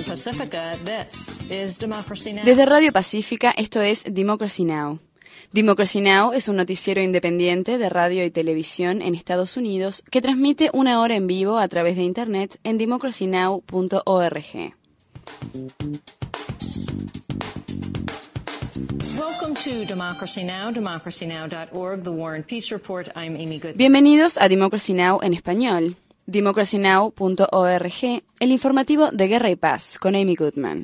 Pacifica, this is Democracy Now! Desde Radio Pacífica, esto es Democracy Now! Democracy Now! Es un noticiero independiente de radio y televisión en Estados Unidos que transmite una hora en vivo a través de Internet en democracynow.org. Welcome to Democracy Now!, democracynow.org, The War and Peace Report. I'm Amy Goodman. Bienvenidos a Democracy Now! En español. democracynow.org, el informativo de Guerra y Paz, con Amy Goodman.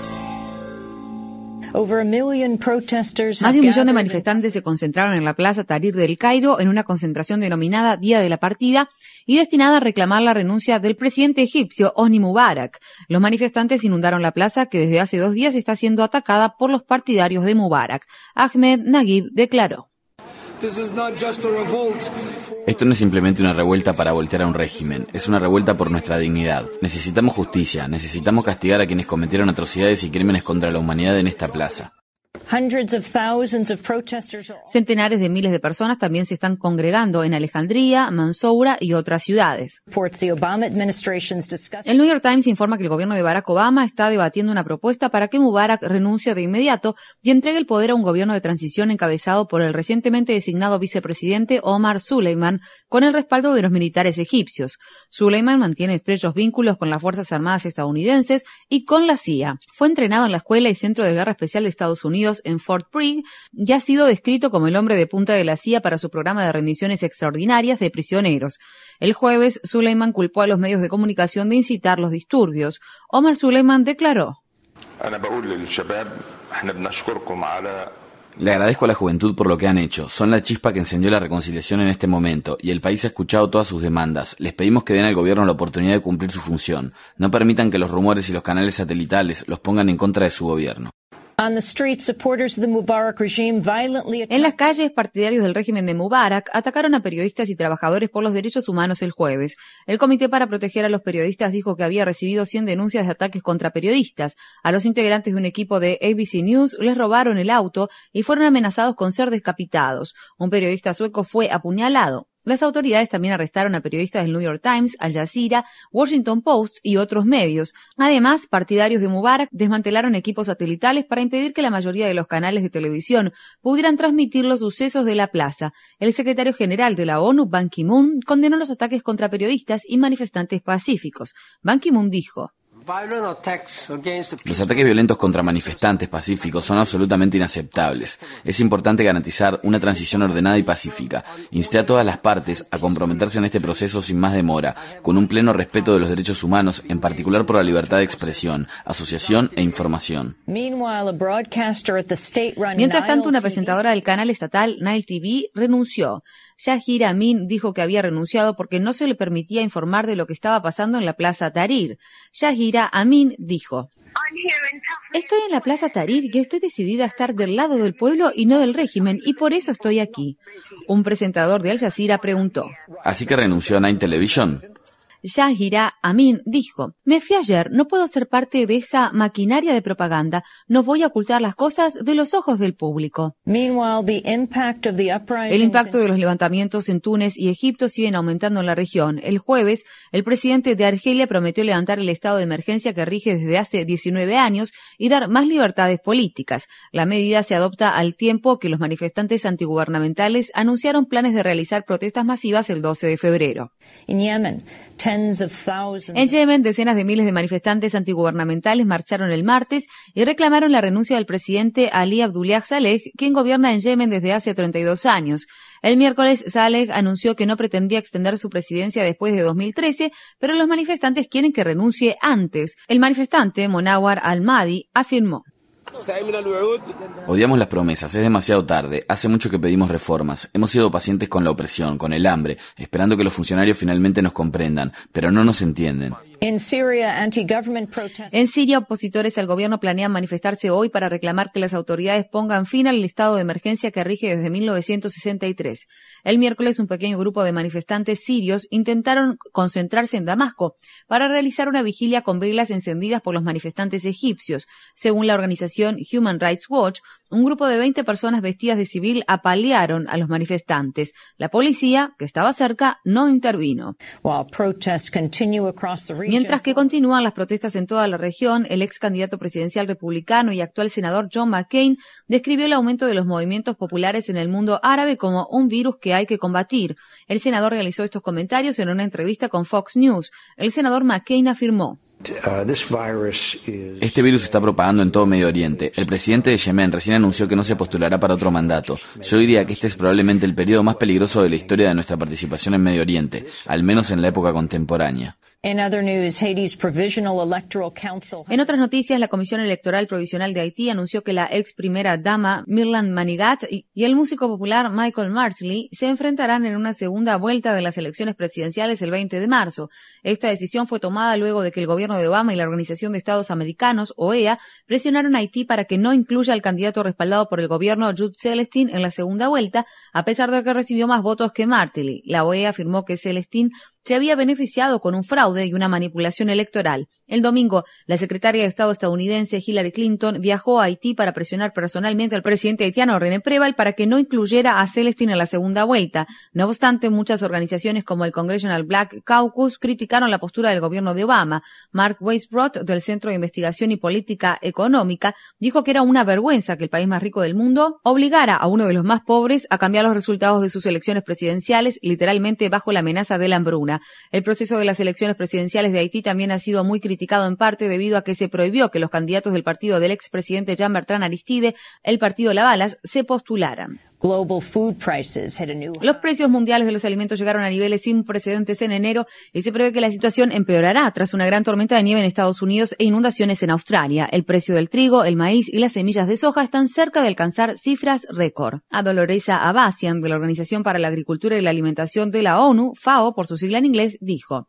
Más de 1 millón de manifestantes se concentraron en la Plaza Tahrir del Cairo en una concentración denominada Día de la Partida y destinada a reclamar la renuncia del presidente egipcio Hosni Mubarak. Los manifestantes inundaron la plaza, que desde hace 2 días está siendo atacada por los partidarios de Mubarak. Ahmed Naguib declaró: Esto no es simplemente una revuelta para voltear a un régimen, es una revuelta por nuestra dignidad. Necesitamos justicia, necesitamos castigar a quienes cometieron atrocidades y crímenes contra la humanidad en esta plaza. Centenares de miles de personas también se están congregando en Alejandría, Mansoura y otras ciudades. El New York Times informa que el gobierno de Barack Obama está debatiendo una propuesta para que Mubarak renuncie de inmediato y entregue el poder a un gobierno de transición encabezado por el recientemente designado vicepresidente Omar Suleiman, con el respaldo de los militares egipcios. Suleiman mantiene estrechos vínculos con las Fuerzas Armadas estadounidenses y con la CIA. Fue entrenado en la Escuela y Centro de Guerra Especial de Estados Unidos en Fort Bragg y ha sido descrito como el hombre de punta de la CIA para su programa de rendiciones extraordinarias de prisioneros. El jueves, Suleiman culpó a los medios de comunicación de incitar los disturbios. Omar Suleiman declaró: Le agradezco a la juventud por lo que han hecho. Son la chispa que encendió la reconciliación en este momento, y el país ha escuchado todas sus demandas. Les pedimos que den al gobierno la oportunidad de cumplir su función. No permitan que los rumores y los canales satelitales los pongan en contra de su gobierno. En las calles, partidarios del régimen de Mubarak atacaron a periodistas y trabajadores por los derechos humanos el jueves. El Comité para Proteger a los Periodistas dijo que había recibido 100 denuncias de ataques contra periodistas. A los integrantes de un equipo de ABC News les robaron el auto y fueron amenazados con ser decapitados. Un periodista sueco fue apuñalado. Las autoridades también arrestaron a periodistas del New York Times, Al Jazeera, Washington Post y otros medios. Además, partidarios de Mubarak desmantelaron equipos satelitales para impedir que la mayoría de los canales de televisión pudieran transmitir los sucesos de la plaza. El secretario general de la ONU, Ban Ki-moon, condenó los ataques contra periodistas y manifestantes pacíficos. Ban Ki-moon dijo: Los ataques violentos contra manifestantes pacíficos son absolutamente inaceptables. Es importante garantizar una transición ordenada y pacífica. Insté a todas las partes a comprometerse en este proceso sin más demora, con un pleno respeto de los derechos humanos, en particular por la libertad de expresión, asociación e información. Mientras tanto, una presentadora del canal estatal Nile TV renunció. Shahira Amin dijo que había renunciado porque no se le permitía informar de lo que estaba pasando en la Plaza Tahrir. Shahira Amin dijo: Estoy en la Plaza Tahrir y estoy decidida a estar del lado del pueblo y no del régimen, y por eso estoy aquí. Un presentador de Al Jazeera preguntó: ¿Así que renunció a Nine Television? Shahira Amin dijo: Me fui ayer, no puedo ser parte de esa maquinaria de propaganda, no voy a ocultar las cosas de los ojos del público. El impacto de los levantamientos en Túnez y Egipto siguen aumentando en la región. El jueves, el presidente de Argelia prometió levantar el estado de emergencia que rige desde hace 19 años y dar más libertades políticas. La medida se adopta al tiempo que los manifestantes antigubernamentales anunciaron planes de realizar protestas masivas el 12 de febrero. En Yemen, decenas de miles de manifestantes antigubernamentales marcharon el martes y reclamaron la renuncia del presidente Ali Abdullah Saleh, quien gobierna en Yemen desde hace 32 años. El miércoles, Saleh anunció que no pretendía extender su presidencia después de 2013, pero los manifestantes quieren que renuncie antes. El manifestante, Monawar al-Mahdi, afirmó: Odiamos las promesas, es demasiado tarde, hace mucho que pedimos reformas, hemos sido pacientes con la opresión, con el hambre, esperando que los funcionarios finalmente nos comprendan, pero no nos entienden. En Siria, opositores al gobierno planean manifestarse hoy para reclamar que las autoridades pongan fin al estado de emergencia que rige desde 1963. El miércoles, un pequeño grupo de manifestantes sirios intentaron concentrarse en Damasco para realizar una vigilia con velas encendidas por los manifestantes egipcios. Según la organización Human Rights Watch, un grupo de 20 personas vestidas de civil apalearon a los manifestantes. La policía, que estaba cerca, no intervino. Mientras que continúan las protestas en toda la región, el ex candidato presidencial republicano y actual senador John McCain describió el aumento de los movimientos populares en el mundo árabe como un virus que hay que combatir. El senador realizó estos comentarios en una entrevista con Fox News. El senador McCain afirmó: Este virus se está propagando en todo Medio Oriente. El presidente de Yemen recién anunció que no se postulará para otro mandato. Yo diría que este es probablemente el periodo más peligroso de la historia de nuestra participación en Medio Oriente, al menos en la época contemporánea. En otras noticias, la Comisión Electoral Provisional de Haití anunció que la ex primera dama Mirland Manigat y el músico popular Michael Martley se enfrentarán en una segunda vuelta de las elecciones presidenciales el 20 de marzo. Esta decisión fue tomada luego de que el gobierno de Obama y la Organización de Estados Americanos, OEA, presionaron a Haití para que no incluya al candidato respaldado por el gobierno Jude Celestin en la segunda vuelta, a pesar de que recibió más votos que Martley. La OEA afirmó que Celestin se había beneficiado con un fraude y una manipulación electoral. El domingo, la secretaria de Estado estadounidense Hillary Clinton viajó a Haití para presionar personalmente al presidente haitiano René Préval para que no incluyera a Celestin en la segunda vuelta. No obstante, muchas organizaciones como el Congressional Black Caucus criticaron la postura del gobierno de Obama. Mark Weisbrot, del Centro de Investigación y Política Económica, dijo que era una vergüenza que el país más rico del mundo obligara a uno de los más pobres a cambiar los resultados de sus elecciones presidenciales, literalmente bajo la amenaza de la hambruna. El proceso de las elecciones presidenciales de Haití también ha sido muy criticado en parte debido a que se prohibió que los candidatos del partido del expresidente Jean-Bertrand Aristide, el partido Lavalas, se postularan. Los precios mundiales de los alimentos llegaron a niveles sin precedentes en enero y se prevé que la situación empeorará tras una gran tormenta de nieve en Estados Unidos e inundaciones en Australia. El precio del trigo, el maíz y las semillas de soja están cerca de alcanzar cifras récord. A Doloresa Abasian, de la Organización para la Agricultura y la Alimentación de la ONU, FAO por su sigla en inglés, dijo: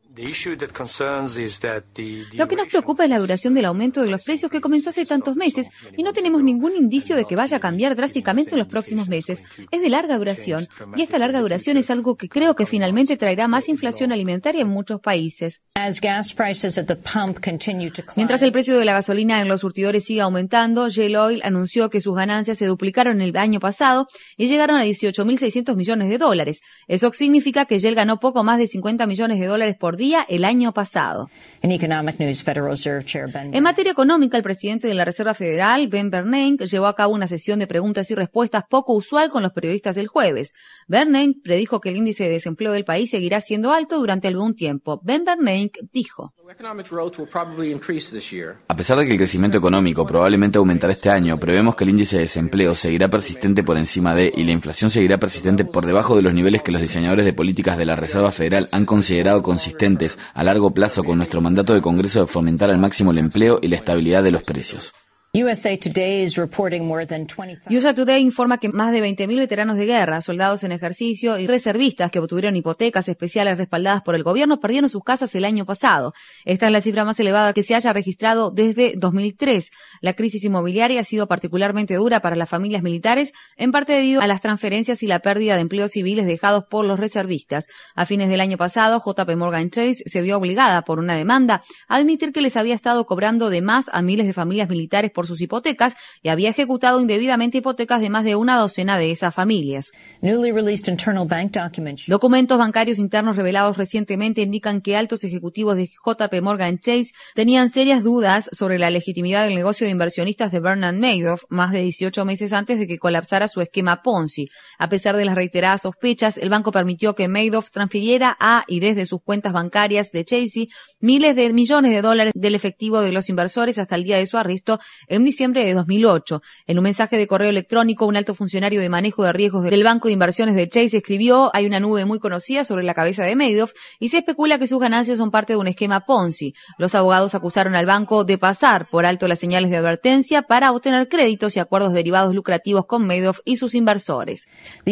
Lo que nos preocupa es la duración del aumento de los precios que comenzó hace tantos meses y no tenemos ningún indicio de que vaya a cambiar drásticamente en los próximos meses. Es de larga duración y esta larga duración es algo que creo que finalmente traerá más inflación alimentaria en muchos países. Mientras el precio de la gasolina en los surtidores sigue aumentando, Shell Oil anunció que sus ganancias se duplicaron el año pasado y llegaron a $18.600 millones. Eso significa que Shell ganó poco más de $50 millones por día el año pasado. En materia económica, el presidente de la Reserva Federal, Ben Bernanke, llevó a cabo una sesión de preguntas y respuestas poco usual con los periodistas el jueves. Bernanke predijo que el índice de desempleo del país seguirá siendo alto durante algún tiempo. Ben Bernanke dijo: A pesar de que el crecimiento económico probablemente aumentará este año, prevemos que el índice de desempleo seguirá persistente por encima de y la inflación seguirá persistente por debajo de los niveles que los diseñadores de políticas de la Reserva Federal han considerado consistentes a largo plazo con nuestro mandato de Congreso de fomentar al máximo el empleo y la estabilidad de los precios. USA Today informa que más de 20.000 veteranos de guerra, soldados en ejercicio y reservistas que obtuvieron hipotecas especiales respaldadas por el gobierno perdieron sus casas el año pasado. Esta es la cifra más elevada que se haya registrado desde 2003. La crisis inmobiliaria ha sido particularmente dura para las familias militares, en parte debido a las transferencias y la pérdida de empleos civiles dejados por los reservistas. A fines del año pasado, JP Morgan Chase se vio obligada por una demanda a admitir que les había estado cobrando de más a miles de familias militares por sus hipotecas y había ejecutado indebidamente hipotecas de más de una docena de esas familias. Documentos bancarios internos revelados recientemente indican que altos ejecutivos de JP Morgan Chase tenían serias dudas sobre la legitimidad del negocio de inversionistas de Bernard Madoff más de 18 meses antes de que colapsara su esquema Ponzi. A pesar de las reiteradas sospechas, el banco permitió que Madoff transfiriera a y desde sus cuentas bancarias de Chase miles de millones de dólares del efectivo de los inversores hasta el día de su arresto en diciembre de 2008. En un mensaje de correo electrónico, un alto funcionario de manejo de riesgos del banco de inversiones de Chase escribió: hay una nube muy conocida sobre la cabeza de Madoff y se especula que sus ganancias son parte de un esquema Ponzi. Los abogados acusaron al banco de pasar por alto las señales de advertencia para obtener créditos y acuerdos derivados lucrativos con Madoff y sus inversores.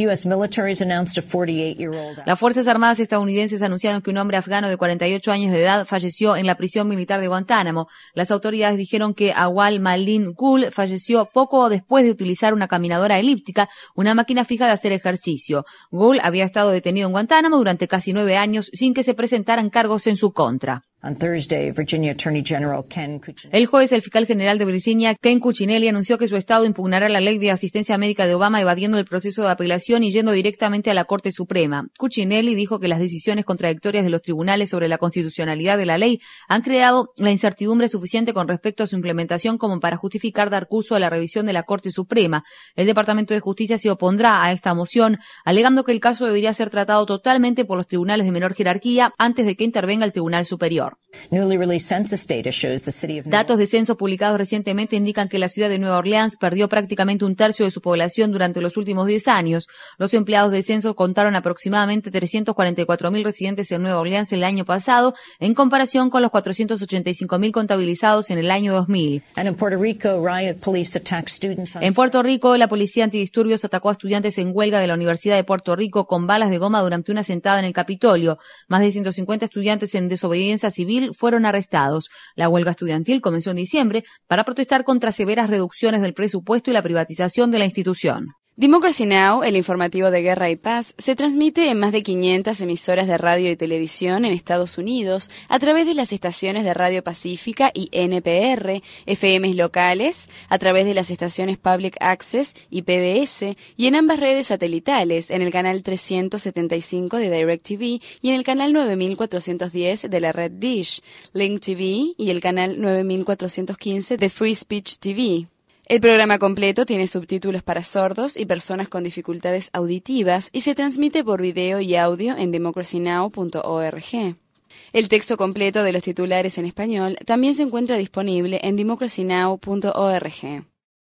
Las Fuerzas Armadas estadounidenses anunciaron que un hombre afgano de 48 años de edad falleció en la prisión militar de Guantánamo. Las autoridades dijeron que Awal Malin Gul falleció poco después de utilizar una caminadora elíptica, una máquina fija de hacer ejercicio. Gul había estado detenido en Guantánamo durante casi 9 años sin que se presentaran cargos en su contra. El jueves, el fiscal general de Virginia, Ken Cuccinelli, anunció que su estado impugnará la ley de asistencia médica de Obama, evadiendo el proceso de apelación y yendo directamente a la Corte Suprema. Cuccinelli dijo que las decisiones contradictorias de los tribunales sobre la constitucionalidad de la ley han creado la incertidumbre suficiente con respecto a su implementación como para justificar dar curso a la revisión de la Corte Suprema. El Departamento de Justicia se opondrá a esta moción, alegando que el caso debería ser tratado totalmente por los tribunales de menor jerarquía antes de que intervenga el Tribunal Superior. Datos de censo publicados recientemente indican que la ciudad de Nueva Orleans perdió prácticamente un tercio de su población durante los últimos 10 años. Los empleados del censo contaron aproximadamente 344.000 residentes en Nueva Orleans el año pasado, en comparación con los 485.000 contabilizados en el año 2000. En Puerto Rico, la policía antidisturbios atacó a estudiantes en huelga de la Universidad de Puerto Rico con balas de goma durante una sentada en el Capitolio. Más de 150 estudiantes en desobediencia civil fueron arrestados. La huelga estudiantil comenzó en diciembre para protestar contra severas reducciones del presupuesto y la privatización de la institución. Democracy Now!, el informativo de Guerra y Paz, se transmite en más de 500 emisoras de radio y televisión en Estados Unidos a través de las estaciones de Radio Pacífica y NPR, FMs locales, a través de las estaciones Public Access y PBS, y en ambas redes satelitales, en el canal 375 de DirecTV y en el canal 9410 de la red Dish, Link TV y el canal 9415 de Free Speech TV. El programa completo tiene subtítulos para sordos y personas con dificultades auditivas y se transmite por video y audio en democracynow.org. El texto completo de los titulares en español también se encuentra disponible en democracynow.org.